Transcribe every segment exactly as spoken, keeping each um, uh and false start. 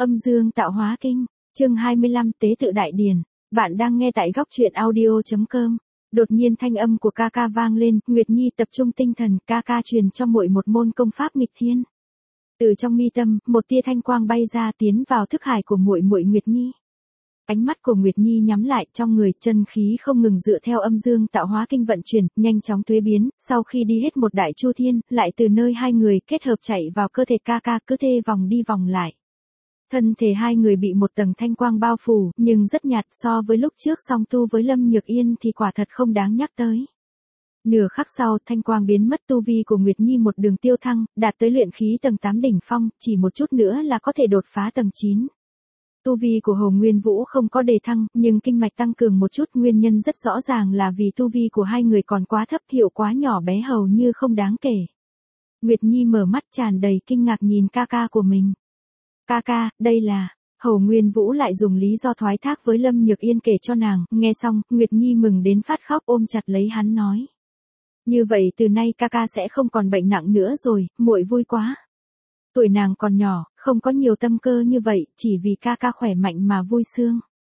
Âm dương tạo hóa kinh, chương hai mươi lăm tế tự đại điển. Bạn đang nghe tại góc truyện audio chấm com. Đột nhiên thanh âm của ca ca vang lên, Nguyệt Nhi tập trung tinh thần, ca ca truyền cho muội một môn công pháp nghịch thiên. Từ trong mi tâm, một tia thanh quang bay ra tiến vào thức hải của muội muội Nguyệt Nhi. Ánh mắt của Nguyệt Nhi nhắm lại, trong người chân khí không ngừng dựa theo âm dương tạo hóa kinh vận chuyển, nhanh chóng thuế biến, sau khi đi hết một đại chu thiên, lại từ nơi hai người kết hợp chạy vào cơ thể ca ca, cứ thế vòng đi vòng lại. Thân thể hai người bị một tầng thanh quang bao phủ, nhưng rất nhạt, so với lúc trước song tu với Lâm Nhược Yên thì quả thật không đáng nhắc tới. Nửa khắc sau, thanh quang biến mất, tu vi của Nguyệt Nhi một đường tiêu thăng, đạt tới luyện khí tầng tám đỉnh phong, chỉ một chút nữa là có thể đột phá tầng chín. Tu vi của Hồ Nguyên Vũ không có đề thăng, nhưng kinh mạch tăng cường một chút, nguyên nhân rất rõ ràng là vì tu vi của hai người còn quá thấp, hiệu quả nhỏ bé hầu như không đáng kể. Nguyệt Nhi mở mắt tràn đầy kinh ngạc nhìn ca ca của mình. Ca ca, đây là... Hồ Nguyên Vũ lại dùng lý do thoái thác với Lâm Nhược Yên kể cho nàng, nghe xong, Nguyệt Nhi mừng đến phát khóc ôm chặt lấy hắn nói. Như vậy từ nay ca ca sẽ không còn bệnh nặng nữa rồi, muội vui quá. Tuổi nàng còn nhỏ, không có nhiều tâm cơ như vậy, chỉ vì ca ca khỏe mạnh mà vui sướng.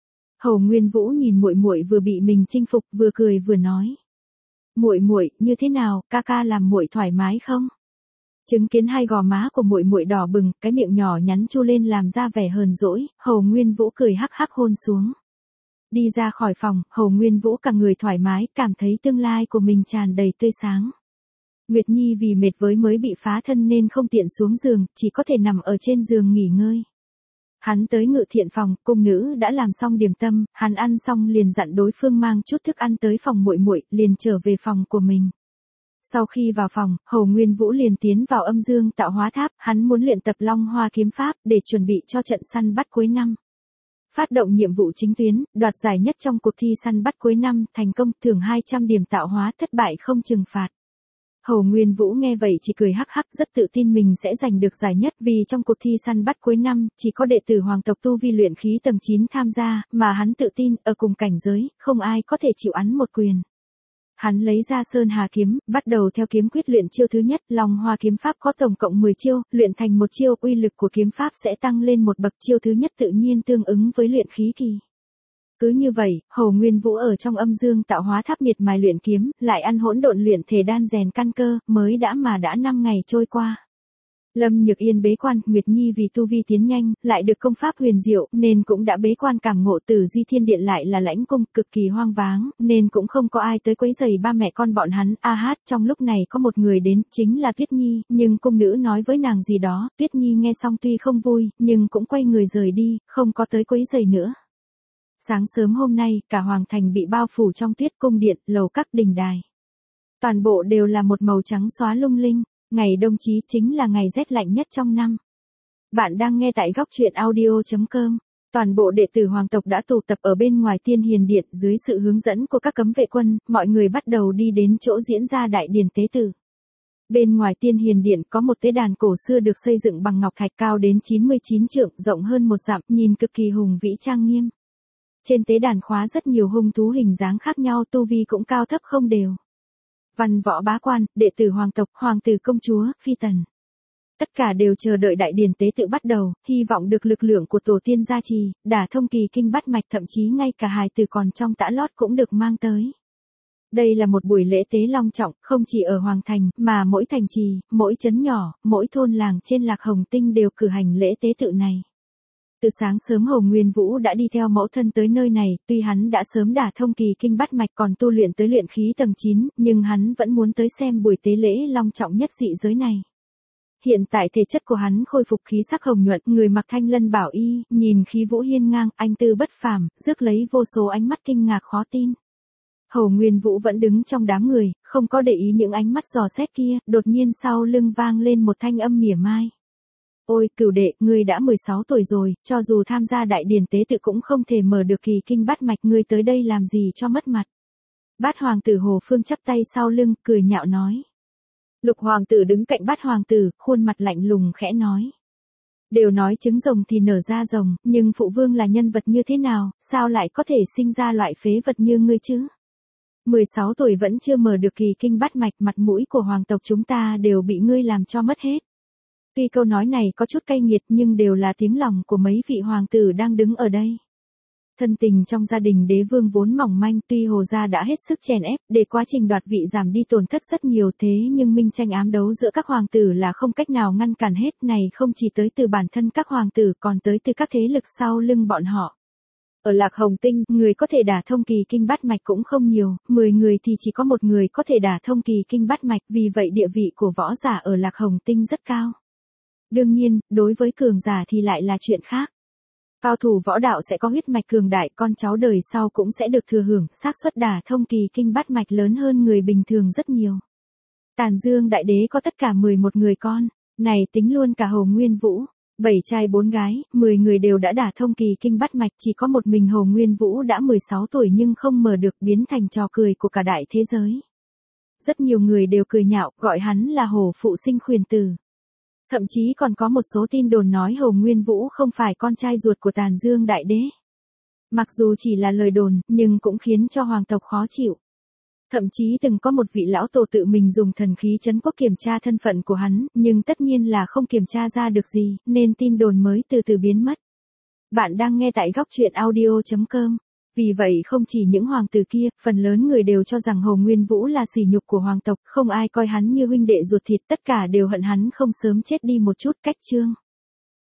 Hồ Nguyên Vũ nhìn muội muội vừa bị mình chinh phục, vừa cười vừa nói. Muội muội, như thế nào, ca ca làm muội thoải mái không? Chứng kiến hai gò má của muội muội đỏ bừng, cái miệng nhỏ nhắn chu lên làm ra vẻ hờn dỗi, Hồ Nguyên Vũ cười hắc hắc hôn xuống. Đi ra khỏi phòng, Hồ Nguyên Vũ cả người thoải mái, cảm thấy tương lai của mình tràn đầy tươi sáng. Nguyệt Nhi vì mệt với mới bị phá thân nên không tiện xuống giường, chỉ có thể nằm ở trên giường nghỉ ngơi. Hắn tới Ngự Thiện phòng, cung nữ đã làm xong điểm tâm, hắn ăn xong liền dặn đối phương mang chút thức ăn tới phòng muội muội, liền trở về phòng của mình. Sau khi vào phòng, Hồ Nguyên Vũ liền tiến vào âm dương tạo hóa tháp, hắn muốn luyện tập Long Hoa kiếm pháp để chuẩn bị cho trận săn bắt cuối năm. Phát động nhiệm vụ chính tuyến, đoạt giải nhất trong cuộc thi săn bắt cuối năm, thành công, thưởng hai trăm điểm tạo hóa, thất bại không trừng phạt. Hồ Nguyên Vũ nghe vậy chỉ cười hắc hắc, rất tự tin mình sẽ giành được giải nhất, vì trong cuộc thi săn bắt cuối năm, chỉ có đệ tử hoàng tộc tu vi luyện khí tầng chín tham gia, mà hắn tự tin, ở cùng cảnh giới, không ai có thể chịu hắn một quyền. Hắn lấy ra Sơn Hà kiếm, bắt đầu theo kiếm quyết luyện chiêu thứ nhất, Long Hoa kiếm pháp có tổng cộng mười chiêu, luyện thành một chiêu, uy lực của kiếm pháp sẽ tăng lên một bậc, chiêu thứ nhất tự nhiên tương ứng với luyện khí kỳ. Cứ như vậy, Hồ Nguyên Vũ ở trong âm dương tạo hóa tháp miệt mài luyện kiếm, lại ăn hỗn độn luyện thể đan rèn căn cơ, mới đã mà đã năm ngày trôi qua. Lâm Nhược Yên bế quan, Nguyệt Nhi vì tu vi tiến nhanh, lại được công pháp huyền diệu, nên cũng đã bế quan cảm ngộ. Tử Di Thiên Điện lại là lãnh cung, cực kỳ hoang váng, nên cũng không có ai tới quấy rầy ba mẹ con bọn hắn. A hát, trong lúc này có một người đến, chính là Tuyết Nhi, nhưng cung nữ nói với nàng gì đó, Tuyết Nhi nghe xong tuy không vui, nhưng cũng quay người rời đi, không có tới quấy rầy nữa. Sáng sớm hôm nay, cả hoàng thành bị bao phủ trong tuyết, cung điện, lầu các, đình đài. Toàn bộ đều là một màu trắng xóa lung linh. Ngày đông chí chính là ngày rét lạnh nhất trong năm. Bạn đang nghe tại góc truyện audio chấm com. Toàn bộ đệ tử hoàng tộc đã tụ tập ở bên ngoài Tiên Hiền Điện, dưới sự hướng dẫn của các cấm vệ quân, mọi người bắt đầu đi đến chỗ diễn ra đại điển tế tự. Bên ngoài Tiên Hiền Điện có một tế đàn cổ xưa được xây dựng bằng ngọc thạch, cao đến chín mươi chín trượng, rộng hơn một dặm, nhìn cực kỳ hùng vĩ trang nghiêm. Trên tế đàn khóa rất nhiều hung thú hình dáng khác nhau, tu vi cũng cao thấp không đều. Văn võ bá quan, đệ tử hoàng tộc, hoàng tử công chúa, phi tần. Tất cả đều chờ đợi đại điển tế tự bắt đầu, hy vọng được lực lượng của tổ tiên gia trì, đả thông kỳ kinh bát mạch, thậm chí ngay cả hài tử còn trong tã lót cũng được mang tới. Đây là một buổi lễ tế long trọng, không chỉ ở hoàng thành, mà mỗi thành trì, mỗi trấn nhỏ, mỗi thôn làng trên Lạc Hồng Tinh đều cử hành lễ tế tự này. Từ sáng sớm Hồ Nguyên Vũ đã đi theo mẫu thân tới nơi này, tuy hắn đã sớm đả thông kỳ kinh bát mạch còn tu luyện tới luyện khí tầng chín, nhưng hắn vẫn muốn tới xem buổi tế lễ long trọng nhất dị giới này. Hiện tại thể chất của hắn khôi phục khí sắc hồng nhuận, người mặc thanh lân bảo y, nhìn khí vũ hiên ngang, anh tư bất phàm, rước lấy vô số ánh mắt kinh ngạc khó tin. Hồ Nguyên Vũ vẫn đứng trong đám người, không có để ý những ánh mắt dò xét kia, đột nhiên sau lưng vang lên một thanh âm mỉa mai. Ôi, cửu đệ, ngươi đã mười sáu tuổi rồi, cho dù tham gia đại điển tế tự cũng không thể mở được kỳ kinh bát mạch, ngươi tới đây làm gì cho mất mặt. Bát hoàng tử Hồ Phương chắp tay sau lưng, cười nhạo nói. Lục hoàng tử đứng cạnh bát hoàng tử, khuôn mặt lạnh lùng khẽ nói. Đều nói trứng rồng thì nở ra rồng, nhưng phụ vương là nhân vật như thế nào, sao lại có thể sinh ra loại phế vật như ngươi chứ? mười sáu tuổi vẫn chưa mở được kỳ kinh bát mạch, mặt mũi của hoàng tộc chúng ta đều bị ngươi làm cho mất hết. Tuy câu nói này có chút cay nghiệt nhưng đều là tiếng lòng của mấy vị hoàng tử đang đứng ở đây. Thân tình trong gia đình đế vương vốn mỏng manh, tuy Hồ gia đã hết sức chèn ép để quá trình đoạt vị giảm đi tổn thất rất nhiều, thế nhưng minh tranh ám đấu giữa các hoàng tử là không cách nào ngăn cản hết, này không chỉ tới từ bản thân các hoàng tử còn tới từ các thế lực sau lưng bọn họ. Ở Lạc Hồng Tinh, người có thể đả thông kỳ kinh bát mạch cũng không nhiều, mười người thì chỉ có một người có thể đả thông kỳ kinh bát mạch, vì vậy địa vị của võ giả ở Lạc Hồng Tinh rất cao. Đương nhiên, đối với cường giả thì lại là chuyện khác. Cao thủ võ đạo sẽ có huyết mạch cường đại, con cháu đời sau cũng sẽ được thừa hưởng, xác suất đả thông kỳ kinh bát mạch lớn hơn người bình thường rất nhiều. Tàn Dương Đại Đế có tất cả mười một người con, này tính luôn cả Hồ Nguyên Vũ, bảy trai bốn gái, mười người đều đã đả thông kỳ kinh bát mạch, chỉ có một mình Hồ Nguyên Vũ đã mười sáu tuổi nhưng không mở được, biến thành trò cười của cả đại thế giới. Rất nhiều người đều cười nhạo, gọi hắn là Hồ phụ sinh khuyển tử. Thậm chí còn có một số tin đồn nói Hồ Nguyên Vũ không phải con trai ruột của Tàn Dương Đại Đế. Mặc dù chỉ là lời đồn, nhưng cũng khiến cho hoàng tộc khó chịu. Thậm chí từng có một vị lão tổ tự mình dùng thần khí trấn quốc kiểm tra thân phận của hắn, nhưng tất nhiên là không kiểm tra ra được gì, nên tin đồn mới từ từ biến mất. Bạn đang nghe tại góc truyện audio chấm com. Vì vậy không chỉ những hoàng tử kia, phần lớn người đều cho rằng Hồ Nguyên Vũ là sỉ nhục của hoàng tộc, không ai coi hắn như huynh đệ ruột thịt, tất cả đều hận hắn không sớm chết đi một chút. Cách chương